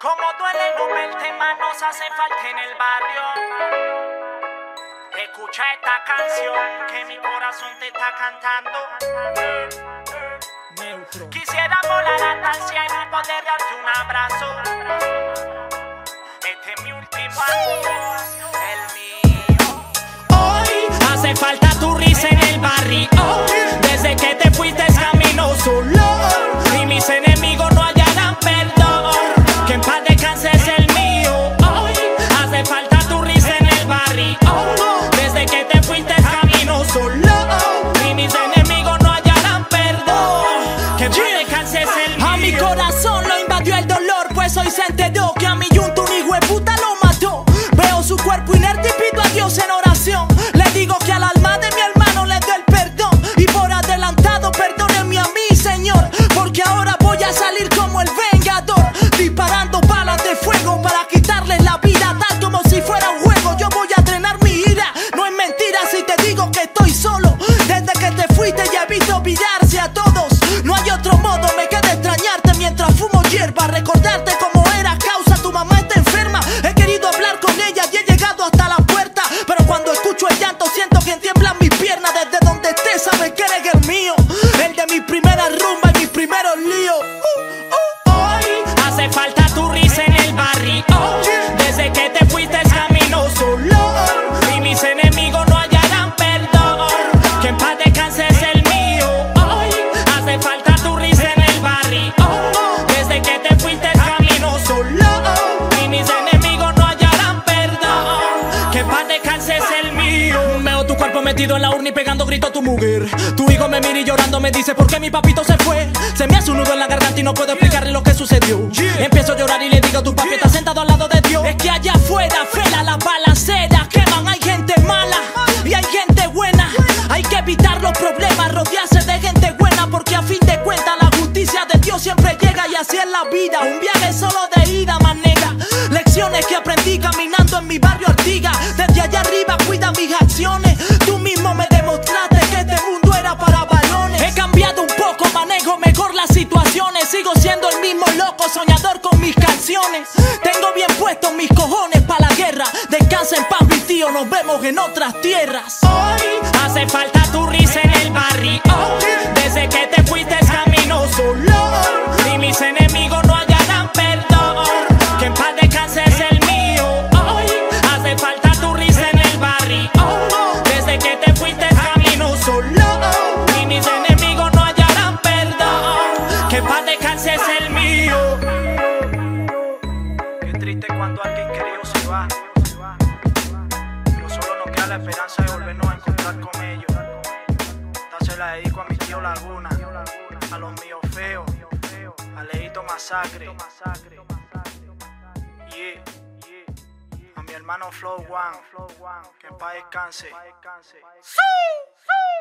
Como duele no verte, más nos hace falta en el barrio. Escucha esta canción que mi corazón te está cantando. Quisiera volar hasta el cielo y poder darte un abrazo. Este es mi último año, el mío. Hoy hace falta tu risa en el barrio. Desde que te fuiste camino solo y mis enemigos no hallarán perdón. Que en paz descanse es el mío. Hoy hace falta tu risa en el barrio. Desde que te fuiste camino solo y mis enemigos no hallarán perdón. Que en paz descanse es el mío. A mi corazón lo invadió el dolor, pues hoy se enteró que a mi yunto un hijo de puta lo mató. Veo su cuerpo inerte y pido a Dios en oración. Le digo que al alma de mi hermano le doy el perdón. Y por adelantado perdónenme a mí, Señor, porque ahora voy a salir como el vengador, disparando balas de fuego para quitarles la vida, tal como si fuera un juego. Yo voy a drenar mi ira, no es mentira si te digo que estoy solo. Desde que te fuiste ya he visto olvidarse a todos. No hay otro modo, me queda extrañarte mientras fumo hierba, recordarte cómo eras, causa tu mamá está enferma. He querido hablar con ella y he llegado hasta la puerta, pero cuando escucho el llanto siento que tiemblan mis piernas. Desde donde estés sabes que eres el mío, el de mis primeras rumbas y mis primeros líos. Hoy hace falta tu risa en el barrio. Desde que te fuiste camino solo y mis enemigos no hallarán perdón. Que en paz descanse es el mío. Hoy hace falta tu risa en el barrio. Desde que te fuiste camino solo y mis enemigos no hallarán perdón. Que en paz descanse es el mío. Veo tu cuerpo metido en la urna y pegando grito a tu mujer. Tu hijo me mira y llorando me dice por qué mi papito se fue. Se me hace un nudo en la garganta y no puedo explicarle lo que sucedió. Empiezo a llorar y le digo tu papi está sentado al lado de Dios. Es que allá afuera fela las balaceras queman, hay gente mala y hay gente buena. Hay que evitar los problemas, rodearse de gente buena, porque a fin de cuentas la justicia de Dios siempre llega. Y así es la vida, un viaje solo de ida, más negra. Lecciones que aprendí caminando en mi barrio Artigas. Desde allá arriba cuida mis acciones. Tú mismo me demostraste que este mundo era para varones. He cambiado un poco, manejo mejor las situaciones. Sigo siendo el mismo loco, soñador con mis canciones. Tengo bien puestos mis cojones para la guerra. Descansa en paz mi tío, nos vemos en otras tierras. Hoy hace falta tu risa en el barrio. Desde que te fuiste camino solo y mis enemigos no hallarán perdón. Que en paz descanse es el mío. Hoy hace falta tu risa en el barrio. Desde que te fuiste camino solo y mis enemigos no hallarán perdón. Que en paz descanse es el mío. Qué triste cuando alguien querido se va. Pero solo nos queda la esperanza de volvernos a encontrar con ellos. Esta se la dedico a mi tío Laguna, a los míos feos, a Leito Masacre, a mi hermano Flow One, que en paz descanse. ¡Sí!